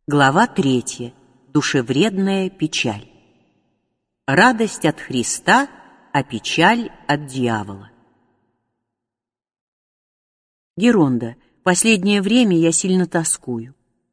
Глава 3. Душевредная печаль. Радость от Христа, а печаль от дьявола. Геронда, последнее время я сильно тоскую.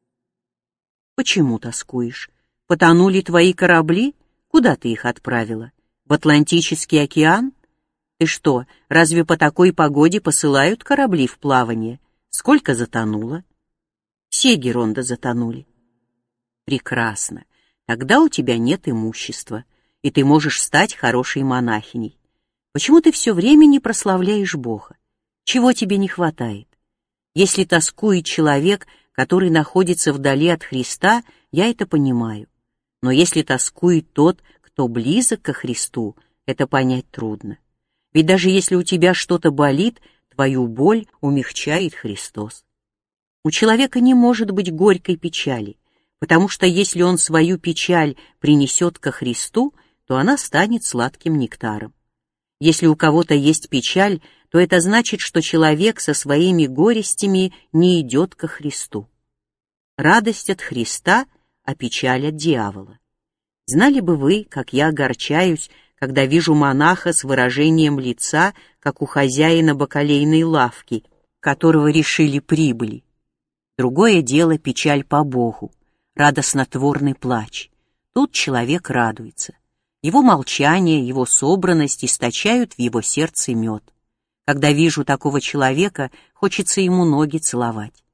Почему тоскуешь? Потонули твои корабли? Куда ты их отправила? В Атлантический океан? Ты что, разве по такой погоде посылают корабли в плавание? Сколько затонуло? Все, Геронда, затонули. Прекрасно. Тогда у тебя нет имущества, и ты можешь стать хорошей монахиней. Почему ты все время не прославляешь Бога? Чего тебе не хватает? Если тоскует человек, который находится вдали от Христа, я это понимаю. Но если тоскует тот, кто близок ко Христу, это понять трудно. Ведь даже если у тебя что-то болит, твою боль умягчает Христос. У человека не может быть горькой печали, потому что если он свою печаль принесет ко Христу, то она станет сладким нектаром. Если у кого-то есть печаль, то это значит, что человек со своими горестями не идет ко Христу. Радость от Христа, а печаль от дьявола. Знали бы вы, как я огорчаюсь, когда вижу монаха с выражением лица, как у хозяина бакалейной лавки, которого решили прибыли. Другое дело печаль по Богу. Радостнотворный плач. Тут человек радуется. Его молчание, его собранность источают в его сердце мед. Когда вижу такого человека, хочется ему ноги целовать.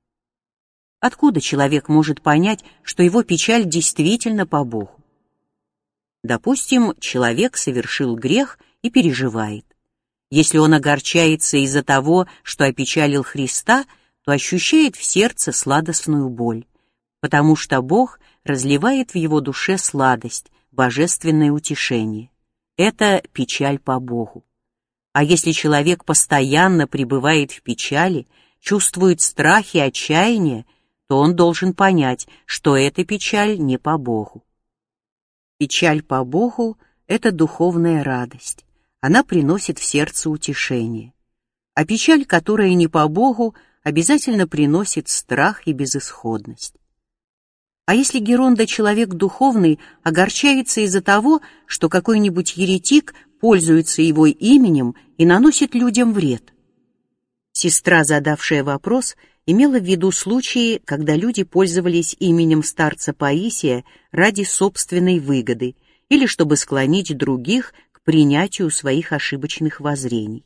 Откуда человек может понять, что его печаль действительно по Богу? Допустим, человек совершил грех и переживает. Если он огорчается из-за того, что опечалил Христа, то ощущает в сердце сладостную боль, потому что Бог разливает в его душе сладость, божественное утешение. Это печаль по Богу. А если человек постоянно пребывает в печали, чувствует страх и отчаяние, то он должен понять, что эта печаль не по Богу. Печаль по Богу — это духовная радость. Она приносит в сердце утешение. А печаль, которая не по Богу, обязательно приносит страх и безысходность. А если Геронда, человек духовный, огорчается из-за того, что какой-нибудь еретик пользуется его именем и наносит людям вред? Сестра, задавшая вопрос, имела в виду случаи, когда люди пользовались именем старца Паисия ради собственной выгоды или чтобы склонить других к принятию своих ошибочных воззрений.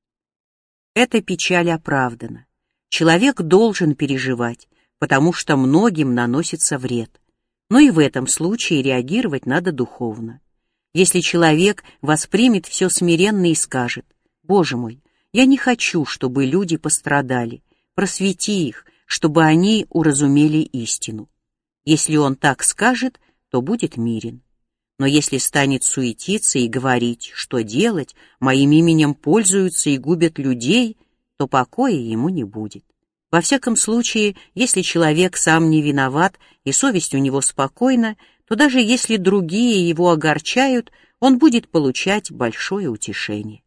Эта печаль оправдана. Человек должен переживать, потому что многим наносится вред. Но и в этом случае реагировать надо духовно. Если человек воспримет все смиренно и скажет: «Боже мой, я не хочу, чтобы люди пострадали, просвети их, чтобы они уразумели истину». Если он так скажет, то будет мирен. Но если станет суетиться и говорить, что делать, моим именем пользуются и губят людей, то покоя ему не будет. Во всяком случае, если человек сам не виноват и совесть у него спокойна, то даже если другие его огорчают, он будет получать большое утешение.